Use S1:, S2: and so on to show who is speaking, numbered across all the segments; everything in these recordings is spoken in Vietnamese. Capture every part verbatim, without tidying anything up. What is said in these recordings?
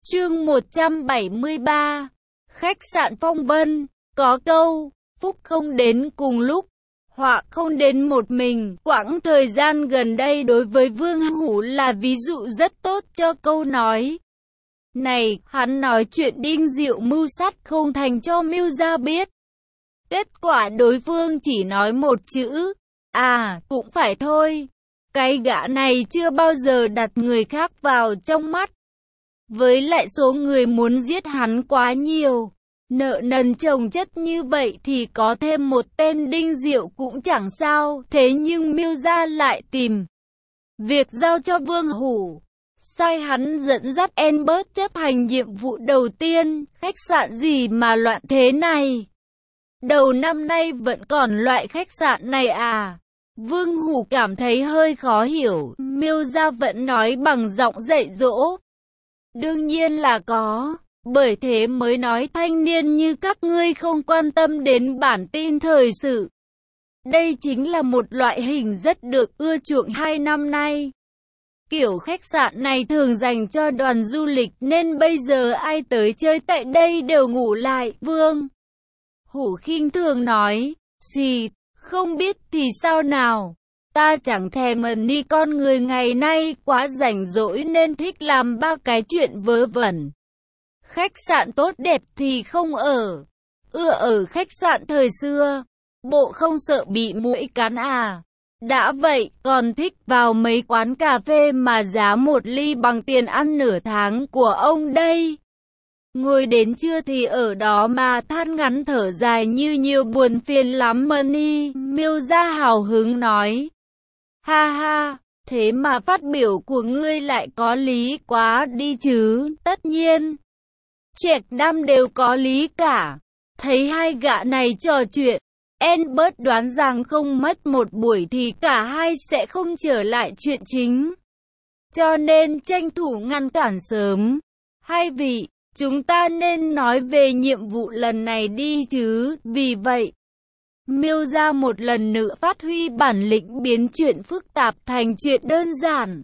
S1: Chương một trăm bảy mươi ba. Khách sạn Phong Vân. Có câu, phúc không đến cùng lúc, họa không đến một mình. Quãng thời gian gần đây đối với Vương Hủ là ví dụ rất tốt cho câu nói này. Hắn nói chuyện Đinh Diệu mưu sát không thành cho Mưu Gia biết. Kết quả đối phương chỉ nói một chữ, à, cũng phải thôi. Cái gã này chưa bao giờ đặt người khác vào trong mắt. Với lại số người muốn giết hắn quá nhiều, nợ nần chồng chất như vậy thì có thêm một tên Đinh Diệu cũng chẳng sao. Thế nhưng Mưu Gia lại tìm việc giao cho Vương Hủ, sai hắn dẫn dắt Albert chấp hành nhiệm vụ đầu tiên. Khách sạn gì mà loạn thế này? Đầu năm nay vẫn còn loại khách sạn này à? Vương Hủ cảm thấy hơi khó hiểu. Mưu Gia vẫn nói bằng giọng dạy dỗ. Đương nhiên là có, bởi thế mới nói thanh niên như các ngươi không quan tâm đến bản tin thời sự. Đây chính là một loại hình rất được ưa chuộng hai năm nay. Kiểu khách sạn này thường dành cho đoàn du lịch nên bây giờ ai tới chơi tại đây đều ngủ lại. Vương Hủ khinh thường nói, xì, không biết thì sao nào. Ta chẳng thèm ni con người ngày nay quá rảnh rỗi nên thích làm ba cái chuyện vớ vẩn. Khách sạn tốt đẹp thì không ở, ưa ở khách sạn thời xưa, bộ không sợ bị muỗi cắn à? Đã vậy còn thích vào mấy quán cà phê mà giá một ly bằng tiền ăn nửa tháng của ông đây. Ngồi đến trưa thì ở đó mà than ngắn thở dài như nhiều buồn phiền lắm Money. Mưu Gia hào hứng nói. Ha ha, thế mà phát biểu của ngươi lại có lý quá đi chứ. Tất nhiên, Trạch Nam đều có lý cả. Thấy hai gã này trò chuyện, Albert đoán rằng không mất một buổi thì cả hai sẽ không trở lại chuyện chính. Cho nên tranh thủ ngăn cản sớm. Hai vị, chúng ta nên nói về nhiệm vụ lần này đi chứ. Vì vậy, Mưu Gia một lần nữa phát huy bản lĩnh biến chuyện phức tạp thành chuyện đơn giản.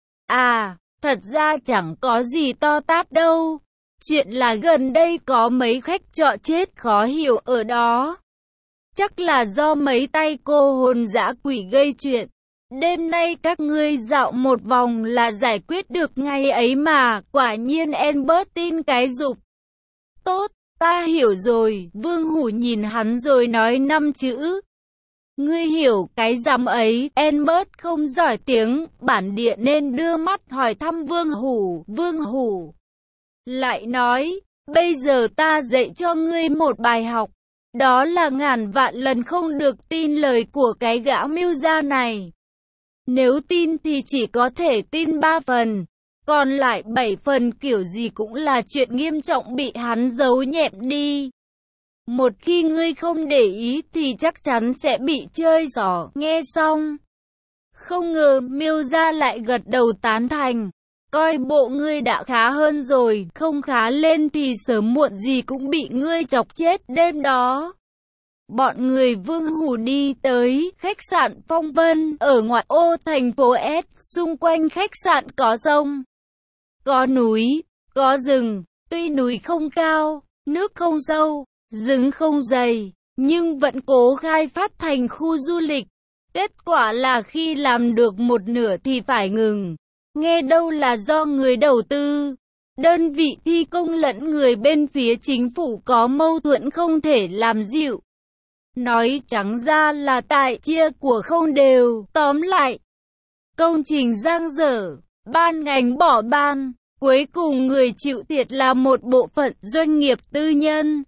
S1: À, thật ra chẳng có gì to tát đâu. Chuyện là gần đây có mấy khách trọ chết khó hiểu ở đó. Chắc là do mấy tay cô hồn dã quỷ gây chuyện. Đêm nay các ngươi dạo một vòng là giải quyết được ngay ấy mà. Quả nhiên Albert tin cái dục. Tốt. Ta hiểu rồi. Vương Hủ nhìn hắn rồi nói năm chữ. Ngươi hiểu cái dám ấy. Albert không giỏi tiếng bản địa nên đưa mắt hỏi thăm Vương Hủ. Vương Hủ lại nói, bây giờ ta dạy cho ngươi một bài học. Đó là ngàn vạn lần không được tin lời của cái gã Mưu Gia này. Nếu tin thì chỉ có thể tin ba phần. Còn lại bảy phần kiểu gì cũng là chuyện nghiêm trọng bị hắn giấu nhẹm đi. Một khi ngươi không để ý thì chắc chắn sẽ bị chơi giỏ. Nghe xong, không ngờ Mưu Gia lại gật đầu tán thành. Coi bộ ngươi đã khá hơn rồi, không khá lên thì sớm muộn gì cũng bị ngươi chọc chết. Đêm đó, bọn người Vương Hủ đi tới khách sạn Phong Vân ở ngoại ô thành phố S. Xung quanh khách sạn có sông, có núi, có rừng. Tuy núi không cao, nước không sâu, rừng không dày, nhưng vẫn cố khai phát thành khu du lịch. Kết quả là khi làm được một nửa thì phải ngừng. Nghe đâu là do người đầu tư, đơn vị thi công lẫn người bên phía chính phủ có mâu thuẫn không thể làm dịu. Nói trắng ra là tại chia của không đều. Tóm lại, công trình dang dở, ban ngành bỏ ban, cuối cùng người chịu thiệt là một bộ phận doanh nghiệp tư nhân.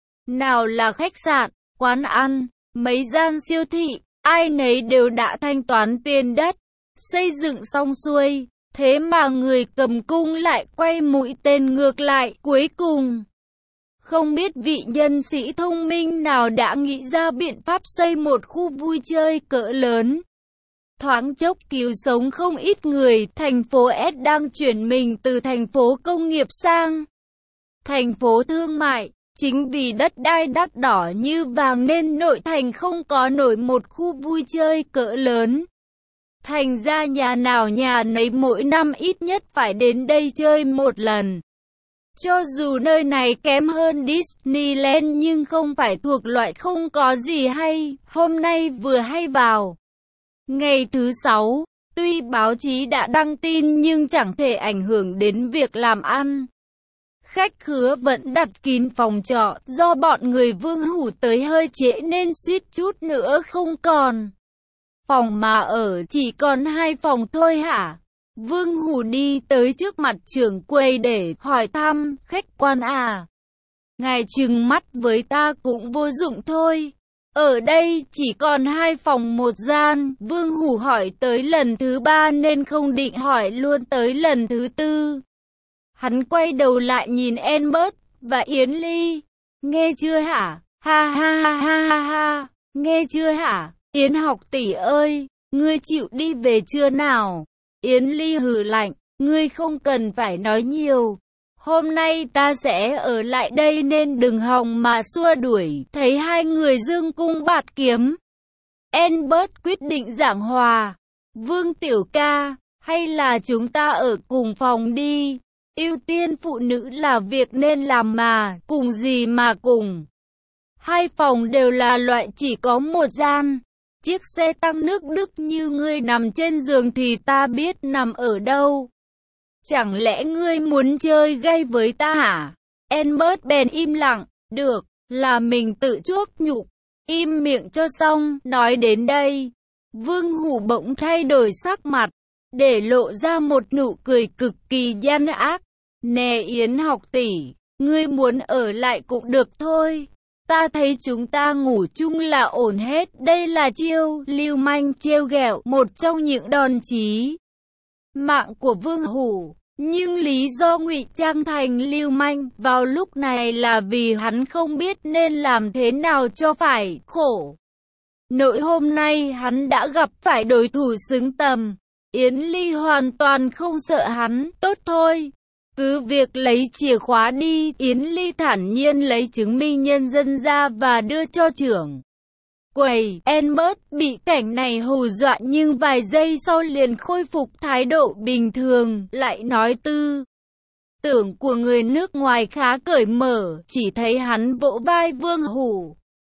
S1: Nào là khách sạn, quán ăn, mấy gian siêu thị, ai nấy đều đã thanh toán tiền đất, xây dựng xong xuôi. Thế mà người cầm cung lại quay mũi tên ngược lại. Cuối cùng, không biết vị nhân sĩ thông minh nào đã nghĩ ra biện pháp xây một khu vui chơi cỡ lớn. Thoáng chốc cứu sống không ít người. Thành phố S đang chuyển mình từ thành phố công nghiệp sang thành phố thương mại. Chính vì đất đai đắt đỏ như vàng nên nội thành không có nổi một khu vui chơi cỡ lớn. Thành ra nhà nào nhà nấy mỗi năm ít nhất phải đến đây chơi một lần. Cho dù nơi này kém hơn Disneyland nhưng không phải thuộc loại không có gì hay, hôm nay vừa hay vào. Ngày thứ sáu, tuy báo chí đã đăng tin nhưng chẳng thể ảnh hưởng đến việc làm ăn. Khách khứa vẫn đặt kín phòng trọ, do bọn người Vương Hủ tới hơi trễ nên suýt chút nữa không còn phòng mà ở, chỉ còn hai phòng thôi hả? Vương Hủ đi tới trước mặt trưởng quầy để hỏi thăm, khách quan à. Ngài trừng mắt với ta cũng vô dụng thôi. Ở đây chỉ còn hai phòng một gian, Vương Hủ hỏi tới lần thứ ba nên không định hỏi luôn tới lần thứ tư. Hắn quay đầu lại nhìn Albert và Yến Ly. Nghe chưa hả? Ha ha ha ha ha ha. Nghe chưa hả? Yến học tỷ ơi, ngươi chịu đi về chưa nào? Yến Ly hừ lạnh, ngươi không cần phải nói nhiều. Hôm nay ta sẽ ở lại đây nên đừng hòng mà xua đuổi. Thấy hai người dương cung bạt kiếm, Albert quyết định giảng hòa. Vương tiểu ca, hay là chúng ta ở cùng phòng đi. Ưu tiên phụ nữ là việc nên làm mà, cùng gì mà cùng. Hai phòng đều là loại chỉ có một gian. Chiếc xe tăng nước Đức như ngươi nằm trên giường thì ta biết nằm ở đâu. Chẳng lẽ ngươi muốn chơi gay với ta hả? Albert bèn im lặng. Được, là mình tự chuốc nhục. Im miệng cho xong, nói đến đây. Vương Hủ bỗng thay đổi sắc mặt, để lộ ra một nụ cười cực kỳ gian ác. Nè Yến học tỷ, ngươi muốn ở lại cũng được thôi. Ta thấy chúng ta ngủ chung là ổn hết. Đây là chiêu lưu manh trêu ghẹo, một trong những đòn chí mạng của Vương Hủ. Nhưng lý do ngụy trang thành lưu manh vào lúc này là vì hắn không biết nên làm thế nào cho phải khổ. Nội hôm nay hắn đã gặp phải đối thủ xứng tầm. Yến Ly hoàn toàn không sợ hắn. Tốt thôi, cứ việc lấy chìa khóa đi. Yến Ly thản nhiên lấy chứng minh nhân dân ra và đưa cho trưởng quầy. Albert bị cảnh này hù dọa nhưng vài giây sau liền khôi phục thái độ bình thường, lại nói tư tưởng của người nước ngoài khá cởi mở, chỉ thấy hắn vỗ vai Vương Hủ.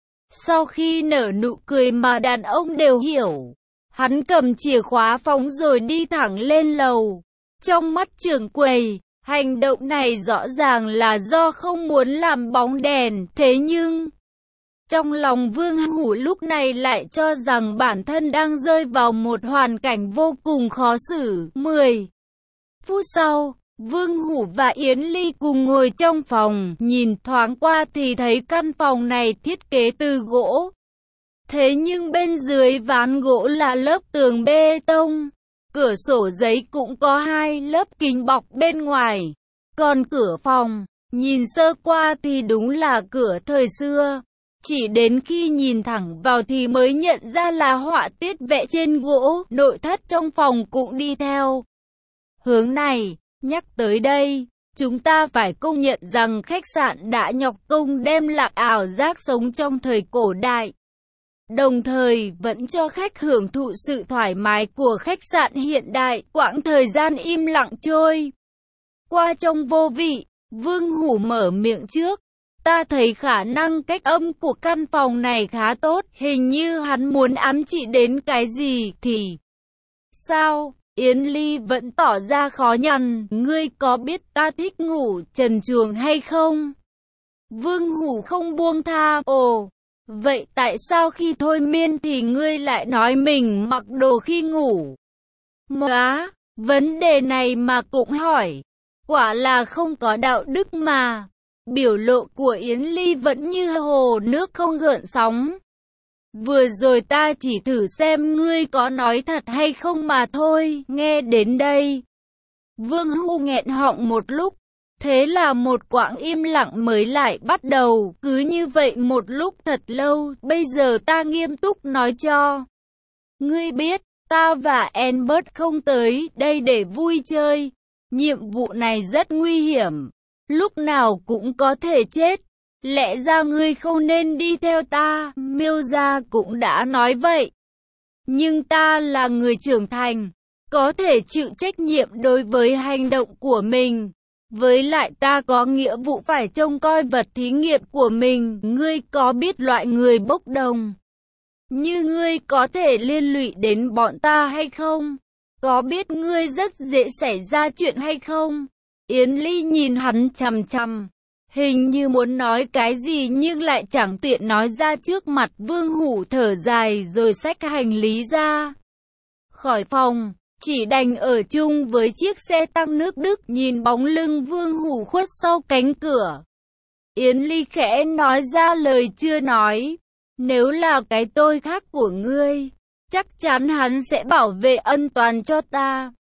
S1: Sau khi nở nụ cười mà đàn ông đều hiểu, hắn cầm chìa khóa phóng rồi đi thẳng lên lầu. Trong mắt trưởng quầy, hành động này rõ ràng là do không muốn làm bóng đèn, thế nhưng trong lòng Vương Hủ lúc này lại cho rằng bản thân đang rơi vào một hoàn cảnh vô cùng khó xử. Mười phút sau, Vương Hủ và Yến Ly cùng ngồi trong phòng, nhìn thoáng qua thì thấy căn phòng này thiết kế từ gỗ. Thế nhưng bên dưới ván gỗ là lớp tường bê tông, cửa sổ giấy cũng có hai lớp kính bọc bên ngoài. Còn cửa phòng, nhìn sơ qua thì đúng là cửa thời xưa. Chỉ đến khi nhìn thẳng vào thì mới nhận ra là họa tiết vẽ trên gỗ, nội thất trong phòng cũng đi theo hướng này. Nhắc tới đây, chúng ta phải công nhận rằng khách sạn đã nhọc công đem lại ảo giác sống trong thời cổ đại, đồng thời vẫn cho khách hưởng thụ sự thoải mái của khách sạn hiện đại. Quãng thời gian im lặng trôi qua trong vô vị, Vương Hủ mở miệng trước. Ta thấy khả năng cách âm của căn phòng này khá tốt, hình như hắn muốn ám chỉ đến cái gì thì sao? Yến Ly vẫn tỏ ra khó nhằn, ngươi có biết ta thích ngủ trần truồng hay không? Vương Hủ không buông tha. Ồ, vậy tại sao khi thôi miên thì ngươi lại nói mình mặc đồ khi ngủ? Móa, vấn đề này mà cũng hỏi, quả là không có đạo đức mà. Biểu lộ của Yến Ly vẫn như hồ nước không gợn sóng. Vừa rồi ta chỉ thử xem ngươi có nói thật hay không mà thôi. Nghe đến đây, Vương Hủ nghẹn họng một lúc. Thế là một quãng im lặng mới lại bắt đầu. Cứ như vậy một lúc thật lâu. Bây giờ ta nghiêm túc nói cho ngươi biết, ta và Albert không tới đây để vui chơi. Nhiệm vụ này rất nguy hiểm, lúc nào cũng có thể chết. Lẽ ra ngươi không nên đi theo ta, Miêu gia cũng đã nói vậy. Nhưng ta là người trưởng thành, có thể chịu trách nhiệm đối với hành động của mình. Với lại ta có nghĩa vụ phải trông coi vật thí nghiệm của mình. Ngươi có biết loại người bốc đồng như ngươi có thể liên lụy đến bọn ta hay không? Có biết ngươi rất dễ xảy ra chuyện hay không? Yến Ly nhìn hắn chằm chằm, hình như muốn nói cái gì nhưng lại chẳng tiện nói ra trước mặt. Vương Hủ thở dài rồi xách hành lý ra khỏi phòng, chỉ đành ở chung với chiếc xe tăng nước Đức. Nhìn bóng lưng Vương Hủ khuất sau cánh cửa, Yến Ly khẽ nói ra lời chưa nói. Nếu là cái tôi khác của ngươi, chắc chắn hắn sẽ bảo vệ ân toàn cho ta.